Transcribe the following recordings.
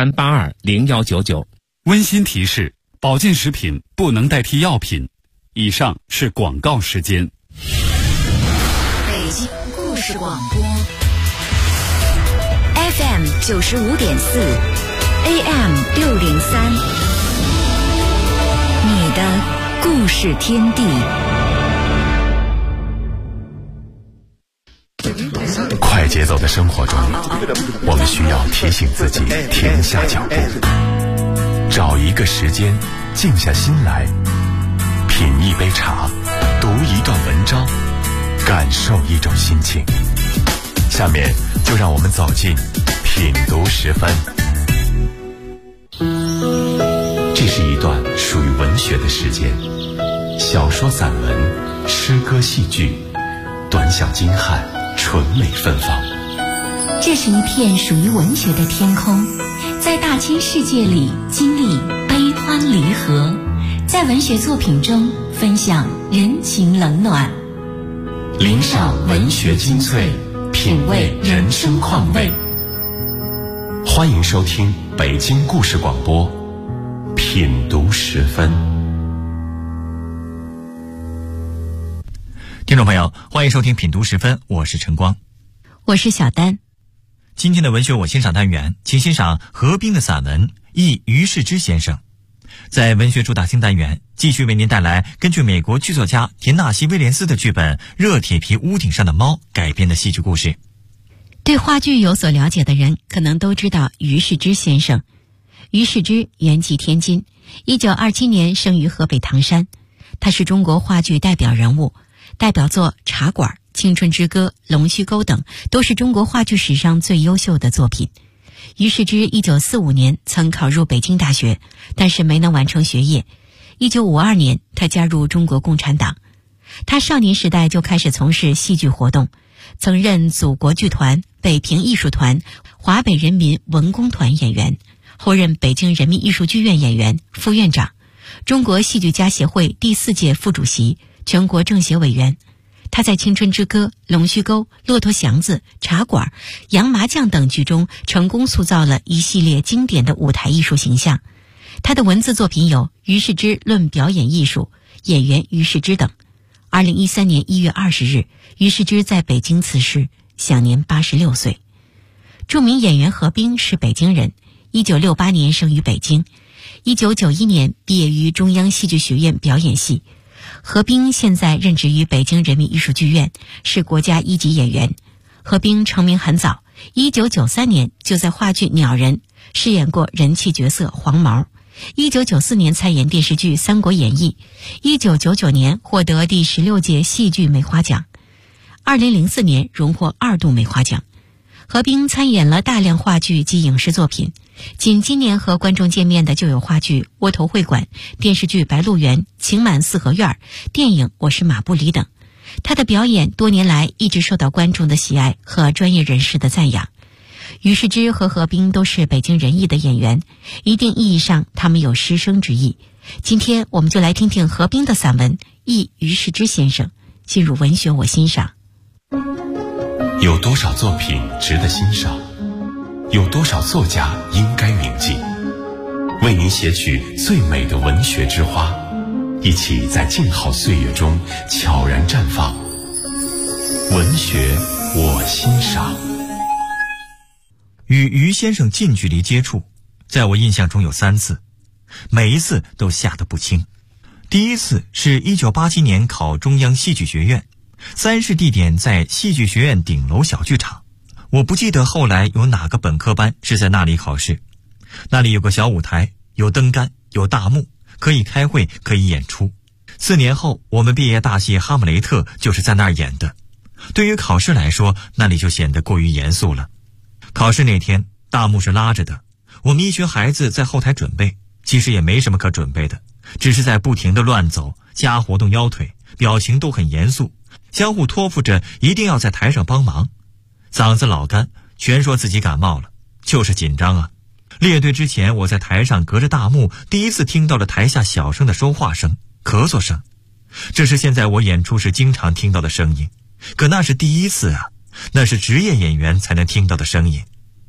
03820199。 温馨提示：保健食品不能代替药品。以上是广告时间。 北京故事广播 FM 95.4 AM 603，你的故事天地。 快节奏的生活中，我们需要提醒自己停下脚步，找一个时间静下心来，品一杯茶，读一段文章，感受一种心情。下面就让我们走进品读10分。这是一段属于文学的时间，小说、散文、诗歌、戏剧，短小精悍，纯美芬芳。 这是一片属于文学的天空，在大千世界里经历悲欢离合，在文学作品中分享人情冷暖， 聆赏文学精粹，品味人生况味。欢迎收听北京故事广播品读10分。 听众朋友，欢迎收听品读10分，我是晨光， 我是小丹。 今天的文学我欣赏单元，请欣赏何冰的散文《忆于世之先生》。在文学主打星单元，继续为您带来根据美国剧作家田纳西·威廉斯的剧本《热铁皮屋顶上的猫》改编的戏剧故事。 对话剧有所了解的人可能都知道于世之先生。于世之原籍天津，1927年生于河北唐山。他是中国话剧代表人物，代表作《茶馆》《青春之歌》《龙须沟》等都是中国话剧史上最优秀的作品。于世之1945年曾考入北京大学，但是没能完成学业。1952年他加入中国共产党。他少年时代就开始从事戏剧活动，曾任祖国剧团、北平艺术团、华北人民文工团演员，后任北京人民艺术剧院演员、副院长，中国戏剧家协会第4届副主席，全国政协委员。他在《青春之歌》《龙须沟》《骆驼祥子》《茶馆》《洋麻将》等剧中成功塑造了一系列经典的舞台艺术形象。他的文字作品有《于世之论表演艺术》《演员于世之》等。2013年1月20日，于世之在北京辞世，享年86岁。著名演员何冰是北京人，1968年生于北京，1991年毕业于中央戏剧学院表演系。何冰现在任职于北京人民艺术剧院，是国家1级演员。何冰成名很早，1993年就在话剧《鸟人》饰演过人气角色黄毛，1994年参演电视剧《三国演义》，1999年获得第16届戏剧梅花奖，2004年荣获2度梅花奖。何冰参演了大量话剧及影视作品，仅今年和观众见面的就有话剧《窝头会馆》、电视剧《白鹿原》、《情满四合院》、电影《我是马布里》等。他的表演多年来一直受到观众的喜爱和专业人士的赞扬。于世之和何冰都是北京人艺的演员，一定意义上他们有师生之意。今天我们就来听听何冰的散文《忆于世之先生》，进入文学我欣赏。 有多少作品值得欣赏？有多少作家应该铭记？为您写取最美的文学之花，一起在静好岁月中悄然绽放。文学我欣赏。 与于先生近距离接触，在我印象中有3次，每一次都吓得不轻。第一次是1987年考中央戏剧学院，3试地点在戏剧学院顶楼小剧场。我不记得后来有哪个本科班是在那里考试。那里有个小舞台，有灯杆，有大幕，可以开会，可以演出。4年后我们毕业大戏《哈姆雷特》就是在那儿演的。对于考试来说，那里就显得过于严肃了。考试那天大幕是拉着的，我们一群孩子在后台准备，其实也没什么可准备的，只是在不停地乱走，瞎活动腰腿，表情都很严肃，相互托付着一定要在台上帮忙。嗓子老干，全说自己感冒了，就是紧张啊。列队之前，我在台上隔着大幕第一次听到了台下小声的说话声、咳嗽声，这是现在我演出时经常听到的声音，可那是第一次啊，那是职业演员才能听到的声音。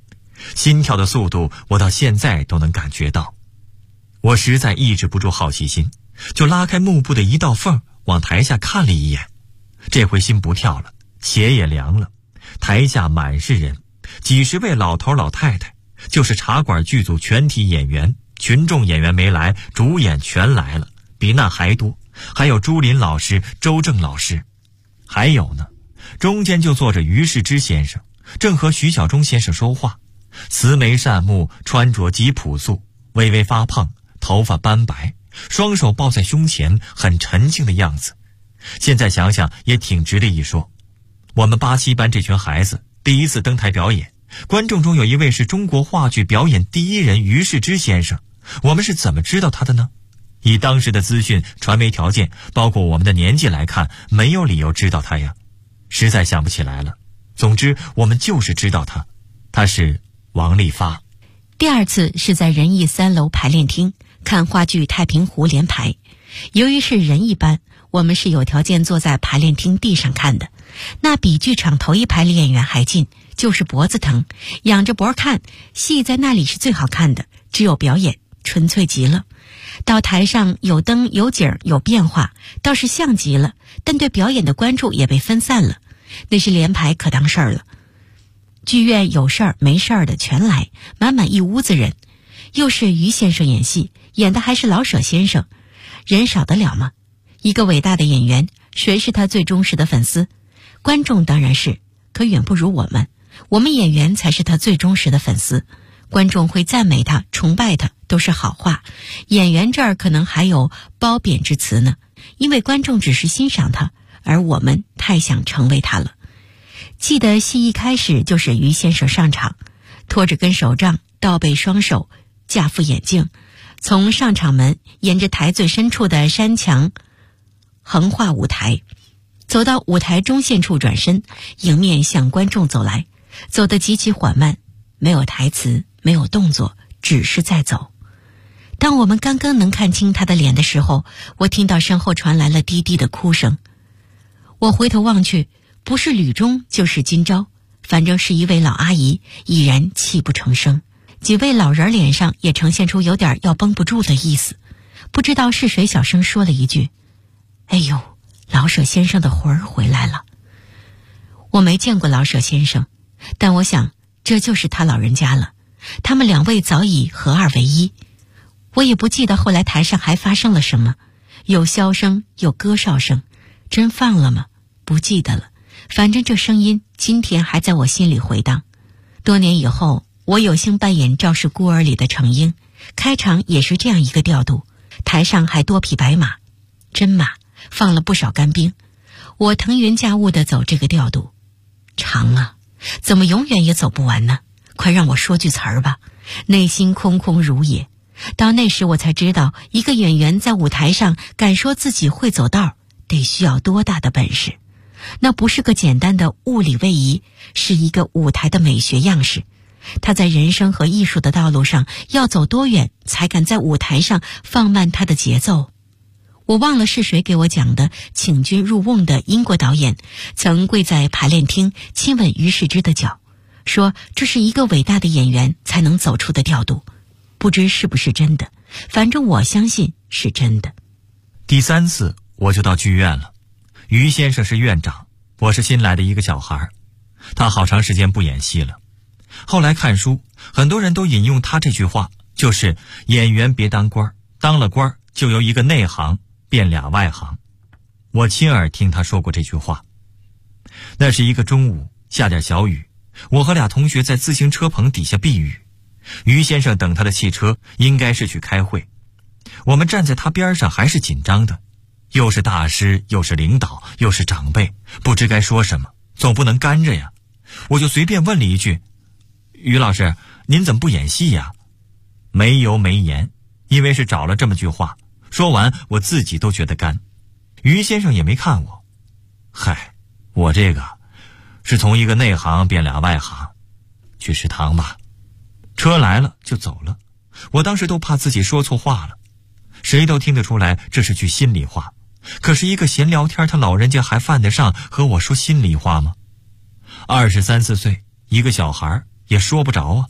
心跳的速度我到现在都能感觉到。我实在抑制不住好奇心，就拉开幕布的一道缝往台下看了一眼。这回心不跳了，鞋也凉了。台下满是人，几十位老头老太太，就是茶馆剧组全体演员，群众演员没来，主演全来了，比那还多。还有朱琳老师、周正老师，还有呢，中间就坐着于世之先生，正和徐小中先生说话，慈眉善目，穿着极朴素，微微发胖，头发斑白，双手抱在胸前，很沉静的样子。现在想想也挺值得一说。我们87班这群孩子第一次登台表演，观众中有一位是中国话剧表演第一人于世之先生，我们是怎么知道他的呢？以当时的资讯、传媒条件，包括我们的年纪来看，没有理由知道他呀，实在想不起来了。总之我们就是知道他是王利发。 第二次是在仁义3楼排练厅看话剧《太平湖》连排，由于是仁义班，我们是有条件坐在排练厅地上看的，那比剧场头一排离演员还近，就是脖子疼，仰着脖看，戏在那里是最好看的，只有表演纯粹极了。到台上有灯有景有变化，倒是像极了，但对表演的关注也被分散了，那是连排可当事儿了。剧院有事儿没事儿的全来，满满一屋子人，又是于先生演戏，演的还是老舍先生，人少得了吗？一个伟大的演员，谁是他最忠实的粉丝？观众当然是，可远不如我们演员才是他最忠实的粉丝。观众会赞美他、崇拜他，都是好话，演员这儿可能还有褒贬之词呢，因为观众只是欣赏他，而我们太想成为他了。记得戏一开始就是于先生上场，拖着根手杖，倒背双手，架副眼镜，从上场门沿着台最深处的山墙横跨舞台，走到舞台中线处转身，迎面向观众走来，走得极其缓慢，没有台词，没有动作，只是在走。当我们刚刚能看清他的脸的时候，我听到身后传来了低低的哭声。我回头望去，不是吕中就是金钊，反正是一位老阿姨，已然泣不成声。几位老人脸上也呈现出有点要绷不住的意思。不知道是谁小声说了一句：“哎呦，老舍先生的魂儿回来了。”我没见过老舍先生，但我想这就是他老人家了。他们两位早已合二为一。我也不记得后来台上还发生了什么，有箫声，有歌哨声，真放了吗？不记得了。反正这声音今天还在我心里回荡。多年以后，我有幸扮演《赵氏孤儿》里的程婴，开场也是这样一个调度，台上还多匹白马，真马，放了不少干兵。我腾云驾雾地走这个调度，长啊，怎么永远也走不完呢？快让我说句词儿吧，内心空空如也。到那时我才知道，一个演员在舞台上敢说自己会走道，得需要多大的本事。那不是个简单的物理位移，是一个舞台的美学样式。他在人生和艺术的道路上要走多远，才敢在舞台上放慢他的节奏。我忘了是谁给我讲的，请君入瓮的英国导演曾跪在排练厅亲吻于世之的脚，说这是一个伟大的演员才能走出的调度。不知是不是真的，反正我相信是真的。 第3次我就到剧院了，于先生是院长，我是新来的一个小孩，他好长时间不演戏了。后来看书，很多人都引用他这句话，就是演员别当官，当了官就由一个内行变俩外行。我亲耳听他说过这句话。那是一个中午，下点小雨，我和俩同学在自行车棚底下避雨。于先生等他的汽车，应该是去开会。我们站在他边上还是紧张的，又是大师，又是领导，又是长辈，不知该说什么，总不能干着呀。我就随便问了一句：“于老师，您怎么不演戏呀？”没油没盐，因为是找了这么句话。说完我自己都觉得干。于先生也没看我。嗨，我这个是从一个内行变俩外行。去食堂吧。车来了就走了，我当时都怕自己说错话了。谁都听得出来这是句心里话，可是一个闲聊天，他老人家还犯得上和我说心里话吗？23、24岁，一个小孩也说不着啊。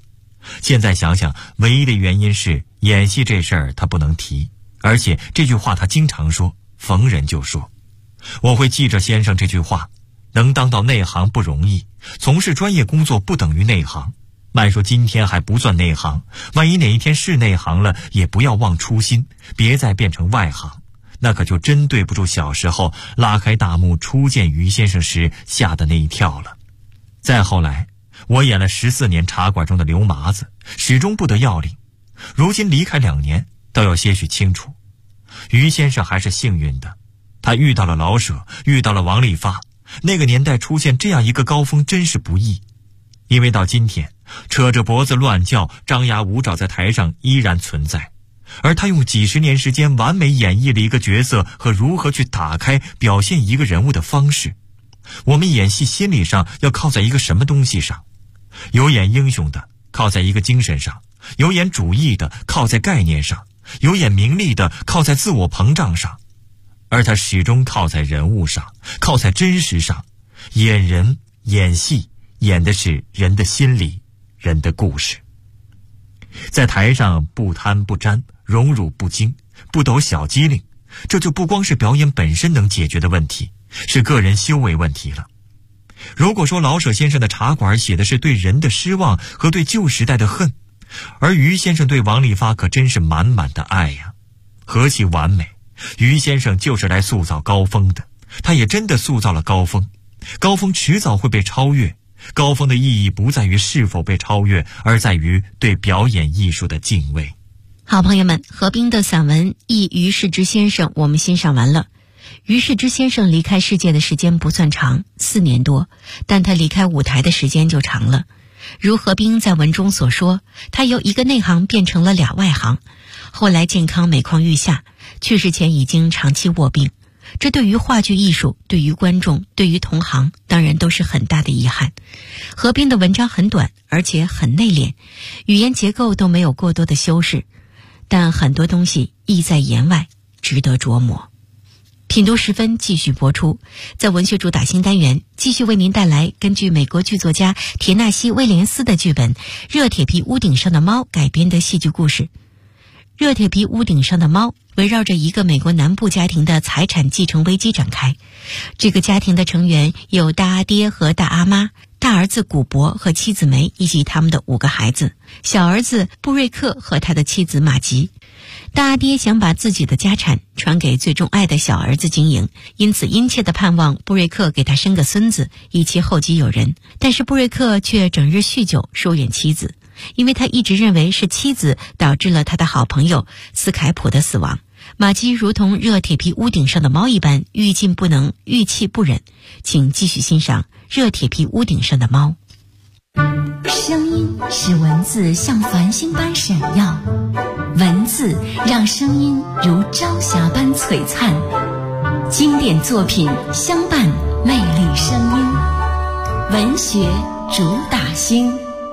现在想想，唯一的原因是演戏这事儿他不能提，而且这句话他经常说，逢人就说。我会记着先生这句话，能当到内行不容易，从事专业工作不等于内行。慢说今天还不算内行，万一哪一天是内行了，也不要忘初心，别再变成外行，那可就真对不住小时候拉开大幕初见于先生时吓的那一跳了。再后来，我演了14年茶馆中的刘麻子，始终不得要领。如今离开2年，倒有些许清楚。于先生还是幸运的，他遇到了老舍，遇到了王利发。那个年代出现这样一个高峰真是不易，因为到今天，扯着脖子乱叫、张牙舞爪在台上依然存在，而他用几十年时间完美演绎了一个角色和如何去打开表现一个人物的方式。我们演戏心理上要靠在一个什么东西上？有演英雄的靠在一个精神上，有演主义的靠在概念上，有演名利的靠在自我膨胀上，而他始终靠在人物上，靠在真实上。演人演戏演的是人的心理，人的故事。在台上不贪不沾，荣辱不惊，不抖小机灵，这就不光是表演本身能解决的问题，是个人修为问题了。如果说老舍先生的茶馆写的是对人的失望和对旧时代的恨，而于先生对王利发可真是满满的爱呀，何其完美！于先生就是来塑造高峰的，他也真的塑造了高峰。高峰迟早会被超越，高峰的意义不在于是否被超越，而在于对表演艺术的敬畏。 好朋友们，何冰的散文《忆于世之先生》我们欣赏完了。于世之先生离开世界的时间不算长，4年多，但他离开舞台的时间就长了。如何冰在文中所说，他由一个内行变成了2外行，后来健康每况愈下，去世前已经长期卧病。这对于话剧艺术，对于观众，对于同行，当然都是很大的遗憾。何冰的文章很短，而且很内敛，语言结构都没有过多的修饰，但很多东西意在言外，值得琢磨。品读10分继续播出，在文学主打新单元继续为您带来根据美国剧作家田纳西·威廉斯的剧本《热铁皮屋顶上的猫》改编的戏剧故事。热铁皮屋顶上的猫围绕着一个美国南部家庭的财产继承危机展开。这个家庭的成员有大阿爹和大阿妈，大儿子古博和妻子梅以及他们的5个孩子，小儿子布瑞克和他的妻子玛吉。大阿爹想把自己的家产传给最钟爱的小儿子经营，因此殷切地盼望布瑞克给他生个孙子，以其后继有人。但是布瑞克却整日酗酒，疏远妻子，因为他一直认为是妻子导致了他的好朋友斯凯普的死亡。玛姬如同热铁皮屋顶上的猫一般，欲进不能，欲弃不忍。请继续欣赏《热铁皮屋顶上的猫》。 声音使文字像繁星般闪耀，文字让声音如朝霞般璀璨。经典作品相伴魅力声音，文学主打星。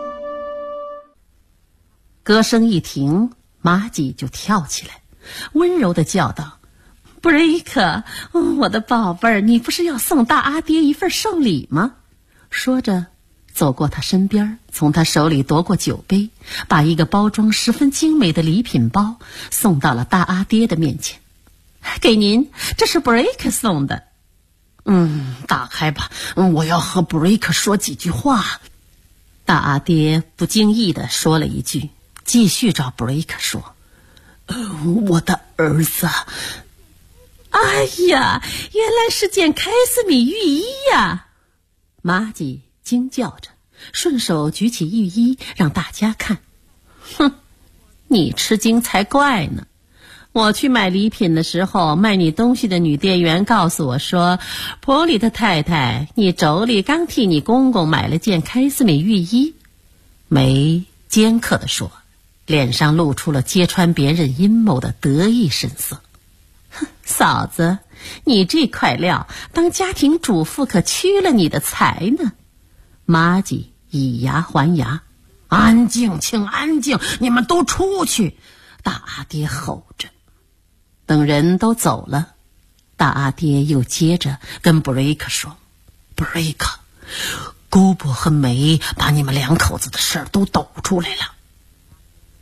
歌声一停，玛姬就跳起来，温柔地叫道：“布瑞克，我的宝贝儿，你不是要送大阿爹一份寿礼吗？”说着走过他身边，从他手里夺过酒杯，把一个包装十分精美的礼品包送到了大阿爹的面前。“给您，这是布瑞克送的。”“打开吧，我要和布瑞克说几句话。”大阿爹不经意地说了一句，继续找布瑞克说：“我的儿子。”“哎呀，原来是件凯斯米浴衣呀！”玛姬惊叫着，顺手举起浴衣让大家看。“哼，你吃惊才怪呢！我去买礼品的时候，卖你东西的女店员告诉我说，婆里的太太，你妯娌刚替你公公买了件凯斯米浴衣。”梅尖刻地说，脸上露出了揭穿别人阴谋的得意神色。“哼，嫂子，你这块料当家庭主妇可屈了你的才呢。”玛姬以牙还牙。“安静，请安静，你们都出去！”大阿爹吼着。等人都走了，大阿爹又接着跟布瑞克说：“布瑞克，姑伯和梅把你们2口子的事儿都抖出来了，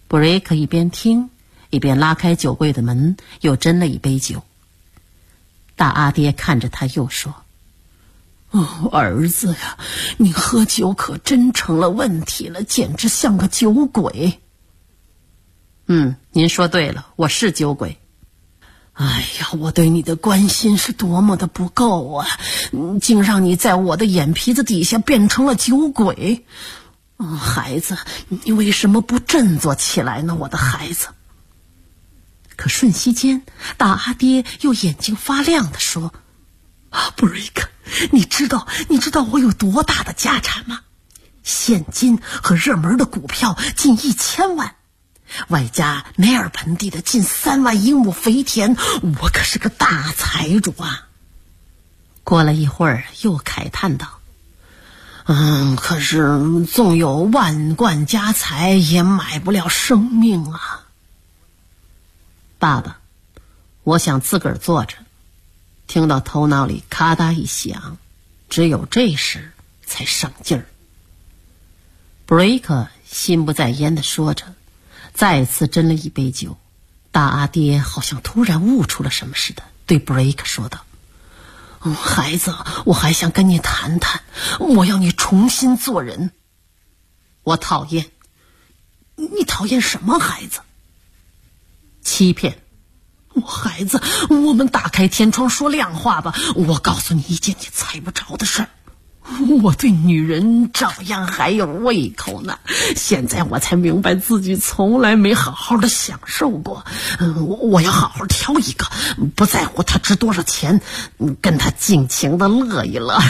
布瑞克一边听一边拉开酒柜的门，又斟了一杯酒。大阿爹看着他又说：儿子呀，你喝酒可真成了问题了，简直像个酒鬼。您说对了，我是酒鬼。哎呀，我对你的关心是多么的不够啊，竟让你在我的眼皮子底下变成了酒鬼。孩子，你为什么不振作起来呢，我的孩子？可瞬息间，大阿爹又眼睛发亮地说：布瑞克，你知道我有多大的家产吗？现金和热门的股票近1000万，外加梅尔盆地的近3万英亩肥田，我可是个大财主啊。过了一会儿，又慨叹道：可是纵有万贯家财，也买不了生命啊。爸爸，我想自个儿坐着，听到头脑里咔嗒一响，只有这时才省劲儿。布瑞克心不在焉地说着，再次斟了一杯酒。大阿爹好像突然悟出了什么似的，对布瑞克说道：孩子，我还想跟你谈谈，我要你重新做人。我讨厌。你讨厌什么，孩子？欺骗。孩子，我们打开天窗说亮话吧，我告诉你一件你猜不着的事儿。我对女人照样还有胃口呢，现在我才明白自己从来没好好的享受过。我要好好挑一个，不在乎她值多少钱，跟她尽情的乐一乐。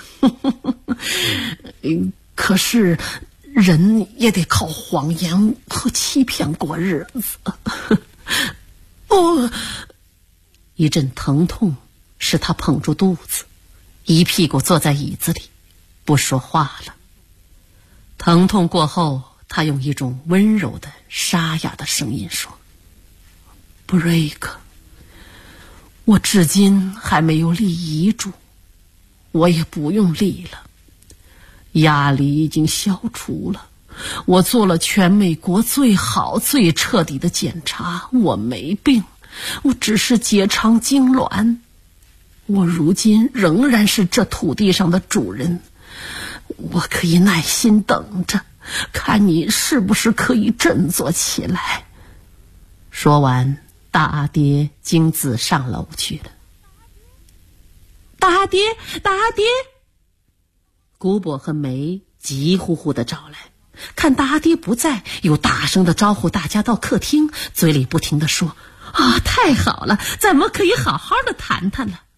可是人也得靠谎言和欺骗过日子。一阵疼痛使他捧住肚子，一屁股坐在椅子里，不说话了。疼痛过后，他用一种温柔的沙哑的声音说：布瑞克，我至今还没有立遗嘱，我也不用立了，压力已经消除了，我做了全美国最好最彻底的检查，我没病，我只是结肠痉挛。我如今仍然是这土地上的主人，我可以耐心等着，看你是不是可以振作起来。说完，大阿爹径自上楼去了。大阿爹，大阿爹！古伯和梅急呼呼地找来，看大阿爹不在，又大声地招呼大家到客厅，嘴里不停地说：太好了，咱们可以好好的谈谈了。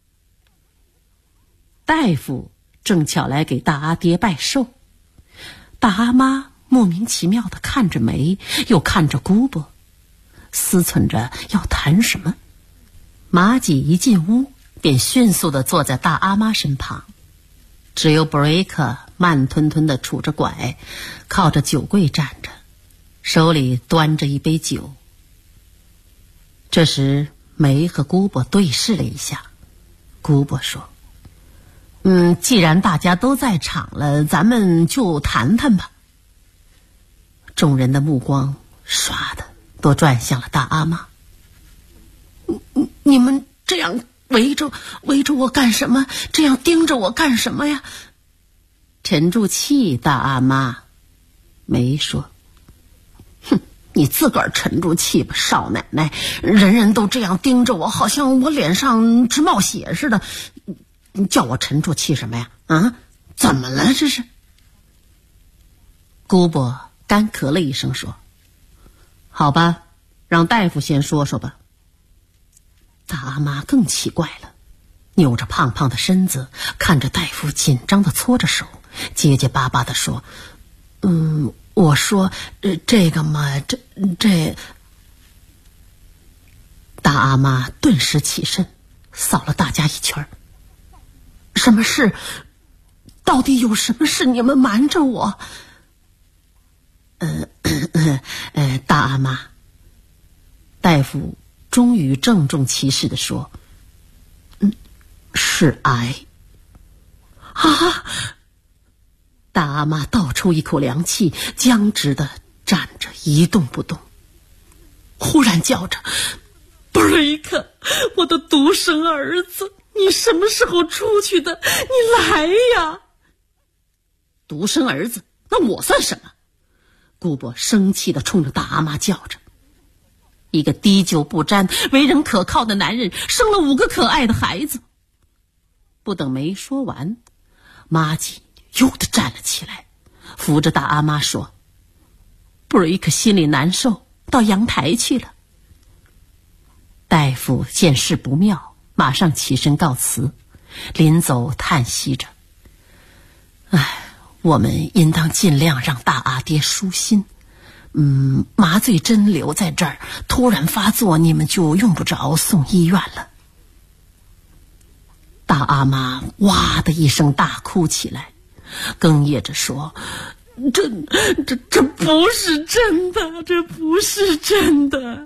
大夫正巧来给大阿爹拜寿，大阿妈莫名其妙地看着梅，又看着姑伯，思忖着要谈什么。马吉一进屋，便迅速地坐在大阿妈身旁，只有布瑞克慢吞吞地杵着拐，靠着酒柜站着，手里端着一杯酒。这时梅和姑伯对视了一下，姑伯说：既然大家都在场了，咱们就谈谈吧。众人的目光唰的都转向了大阿妈。你们这样围着我干什么？这样盯着我干什么呀？沉住气，大阿妈。梅说：你自个儿沉住气吧，少奶奶，人人都这样盯着我，好像我脸上直冒血似的，你叫我沉住气什么呀？怎么了这是？姑伯干咳了一声说：好吧，让大夫先说说吧。大阿妈更奇怪了，扭着胖胖的身子，看着大夫紧张地搓着手，结结巴巴地说：我说这个嘛，这。大阿妈顿时起身，扫了大家一圈。什么事？到底有什么事？你们瞒着我？大阿妈。大夫终于郑重其事地说：是癌。大阿妈倒抽一口凉气，僵直地站着一动不动。 然叫着：“布瑞克，我的独生儿子，你什么时候出去的？你来呀！”独生儿子，那我算什么？姑伯生气地冲着大阿妈叫着。一个滴酒不沾、为人可靠的男人生了5个可爱的孩子。不等没说完，玛吉又地站了起来，扶着大阿妈说：“布瑞克心里难受，到阳台去了。”大夫见事不妙，马上起身告辞，临走叹息着：“我们应当尽量让大阿爹舒心。麻醉针留在这儿，突然发作，你们就用不着送医院了。”大阿妈哇的一声大哭起来，哽咽着说：“这不是真的，这不是真的。”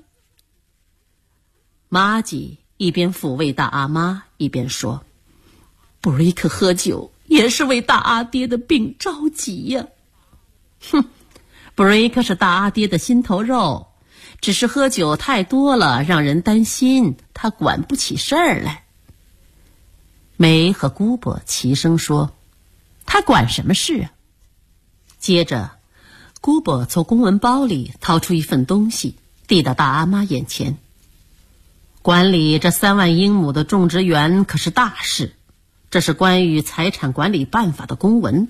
玛吉一边抚慰大阿妈，一边说：“布瑞克喝酒也是为大阿爹的病着急呀。”布瑞克是大阿爹的心头肉，只是喝酒太多了，让人担心，他管不起事儿来。梅和姑伯齐声说：“他管什么事啊？”接着，姑伯从公文包里掏出一份东西，递到大阿妈眼前。管理这3万英亩的种植园可是大事，这是关于财产管理办法的公文。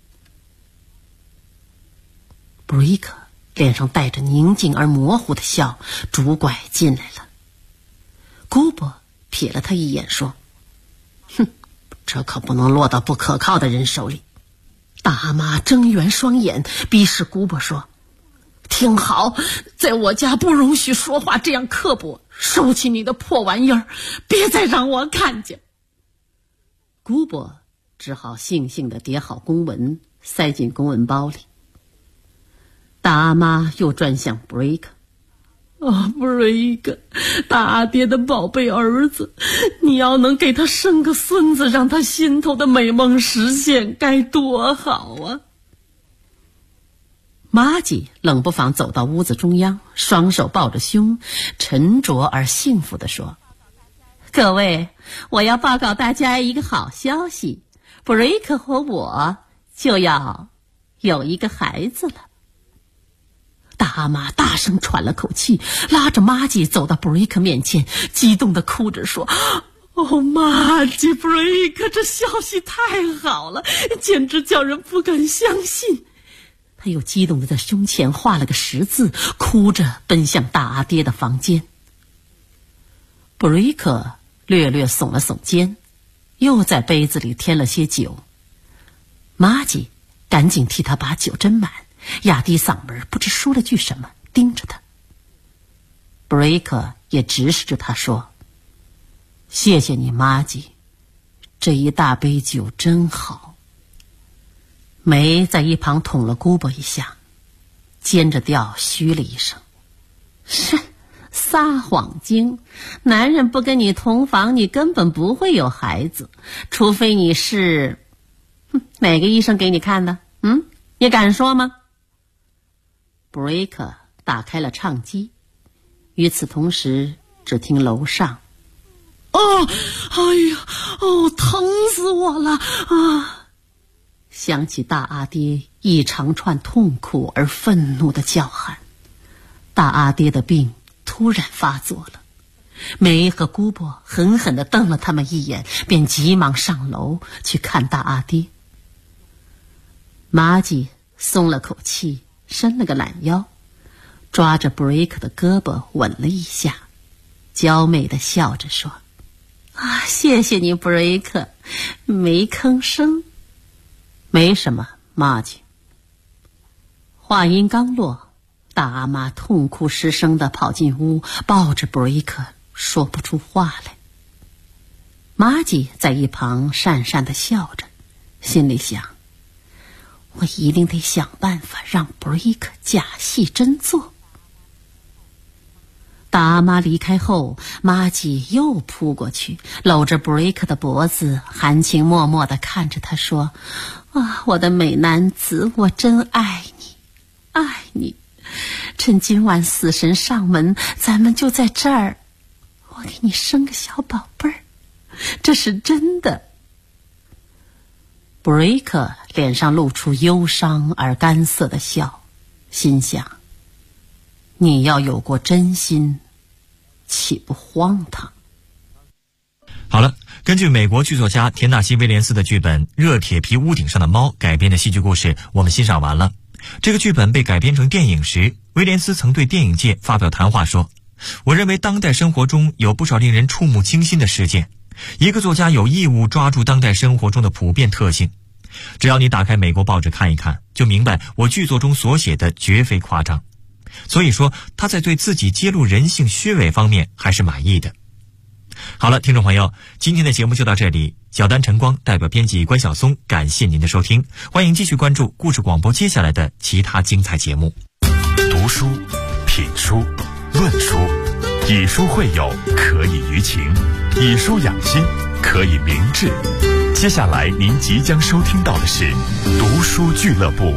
布瑞克脸上带着宁静而模糊的笑，拄拐进来了。姑伯瞥了他一眼说：“这可不能落到不可靠的人手里。”大阿妈睁圆双眼，逼视姑伯说：“听好，在我家不容许说话这样刻薄，收起你的破玩意儿，别再让我看见。”姑伯只好悻悻地叠好公文，塞进公文包里。大阿妈又转向布瑞克：“布瑞克，大阿爹的宝贝儿子，你要能给他生个孙子，让他心头的美梦实现，该多好啊！”玛吉冷不防走到屋子中央，双手抱着胸，沉着而幸福地说：“各位，我要报告大家一个好消息，布瑞克和我就要有一个孩子了。”大阿妈大声喘了口气，拉着玛吉走到布瑞克面前，激动地哭着说：“玛吉，布瑞克，这消息太好了，简直叫人不敢相信。”他又激动地在胸前画了个10字，哭着奔向大阿爹的房间。布瑞克略略耸了耸肩，又在杯子里添了些酒。玛吉赶紧替他把酒斟满，压低嗓门不知说了句什么，盯着他。布瑞克也直视着他说：“谢谢你，玛吉，这一大杯酒真好。”梅在一旁捅了姑伯一下，尖着调嘘了一声：“是撒谎精，男人不跟你同房，你根本不会有孩子，除非你是……哪个医生给你看的？你敢说吗？”布瑞克打开了唱机，与此同时，只听楼上：“疼死我了啊！”想起大阿爹一长串痛苦而愤怒的叫喊。大阿爹的病突然发作了，梅和姑伯狠狠地瞪了他们一眼，便急忙上楼去看大阿爹。玛吉松了口气，伸了个懒腰，抓着布瑞克的胳膊吻了一下，娇媚地笑着说：“谢谢你，布瑞克，没吭声。”“没什么，玛吉。”话音刚落，大阿妈痛哭失声地跑进屋，抱着布瑞克，说不出话来。玛吉在一旁讪讪地笑着，心里想：我一定得想办法让布瑞克假戏真做。大阿妈离开后，玛吉又扑过去，搂着布瑞克的脖子，含情脉脉地看着他说：“我的美男子，我真爱你，爱你， 趁今晚死神上门，咱们就在这儿，我给你生个小宝贝儿，这是真的。布瑞克脸上露出忧伤而干涩的笑，心想，你要有过真心，岂不荒唐？ 好了，根据美国剧作家田纳西·威廉斯的剧本《热铁皮屋顶上的猫》改编的戏剧故事，我们欣赏完了。这个剧本被改编成电影时，威廉斯曾对电影界发表谈话说，我认为当代生活中有不少令人触目惊心的事件，一个作家有义务抓住当代生活中的普遍特性。只要你打开美国报纸看一看，就明白我剧作中所写的绝非夸张。所以说，他在对自己揭露人性虚伪方面还是满意的。好了，听众朋友，今天的节目就到这里。小丹晨光代表编辑关晓松，感谢您的收听，欢迎继续关注故事广播接下来的其他精彩节目。 读书、品书、论书，以书会友，可以娱情；以书养心，可以明志。接下来您即将收听到的是读书俱乐部。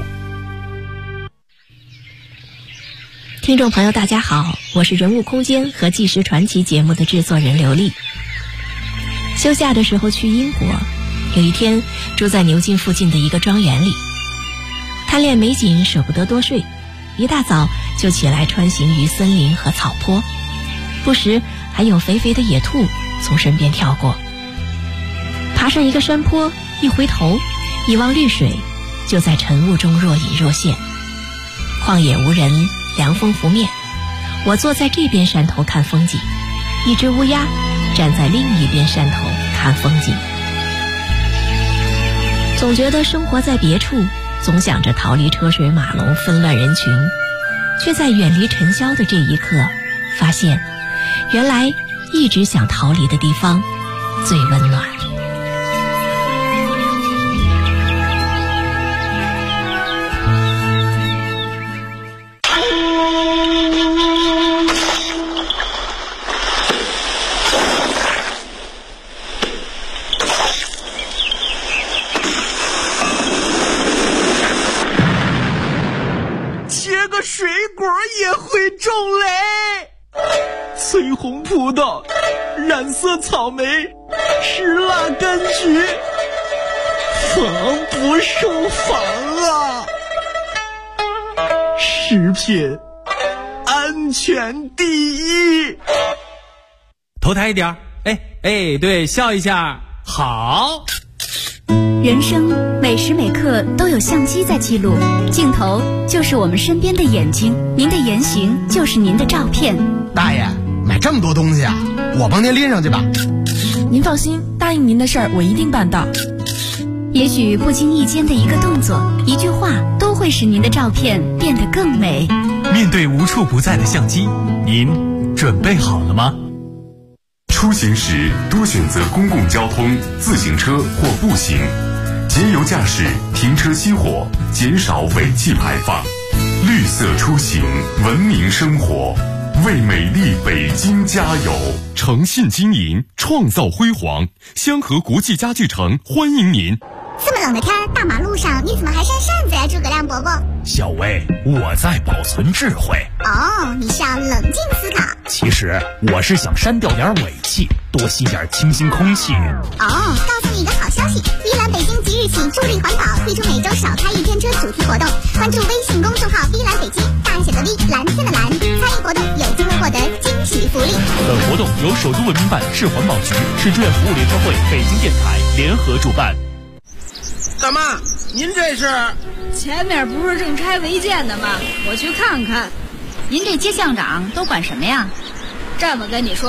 听众朋友大家好，我是人物空间和纪实传奇节目的制作人刘丽。休假的时候去英国，有一天住在牛津附近的一个庄园里，贪恋美景舍不得多睡，一大早就起来穿行于森林和草坡，不时还有肥肥的野兔从身边跳过。爬上一个山坡，一回头一望绿水，就在晨雾中若隐若现。旷野无人，凉风拂面，我坐在这边山头看风景，一只乌鸦站在另一边山头看风景。总觉得生活在别处，总想着逃离车水马龙纷乱人群，却在远离尘嚣的这一刻发现，原来一直想逃离的地方最温暖。 水果也会种雷，翠红葡萄，染色草莓，石蜡柑橘，防不胜防啊！食品安全第一。 头抬一点，哎，对，笑一下，好。 人生每时每刻都有相机在记录，镜头就是我们身边的眼睛，您的言行就是您的照片。 大爷，买这么多东西啊，我帮您拎上去吧。 您放心，答应您的事儿我一定办到。 也许不经意间的一个动作，一句话，都会使您的照片变得更美。 面对无处不在的相机，您准备好了吗？出行时多选择公共交通、自行车或步行，节油驾驶，停车熄火，减少尾气排放。绿色出行，文明生活，为美丽北京加油！诚信经营，创造辉煌。香河国际家具城欢迎您。 这么冷的天，大马路上你怎么还扇扇子呀，诸葛亮伯伯？ 小薇，我在保存智慧。 哦，你是要冷静思考。 其实我是想删掉点尾气，多吸点清新空气。 哦，告诉你一个好消息，依兰北京即日起助力环保，推出每周少开一天车主题活动。关注微信公众号依兰北京，大写的 V， 蓝色的蓝，参与活动有机会获得惊喜福利。 本活动由首都文明办、市环保局、市志愿服务联合会、北京电台联合主办。 大妈，您这是？ 前面不是正拆违建的吗？我去看看。 您这街巷长都管什么呀？ 这么跟你说。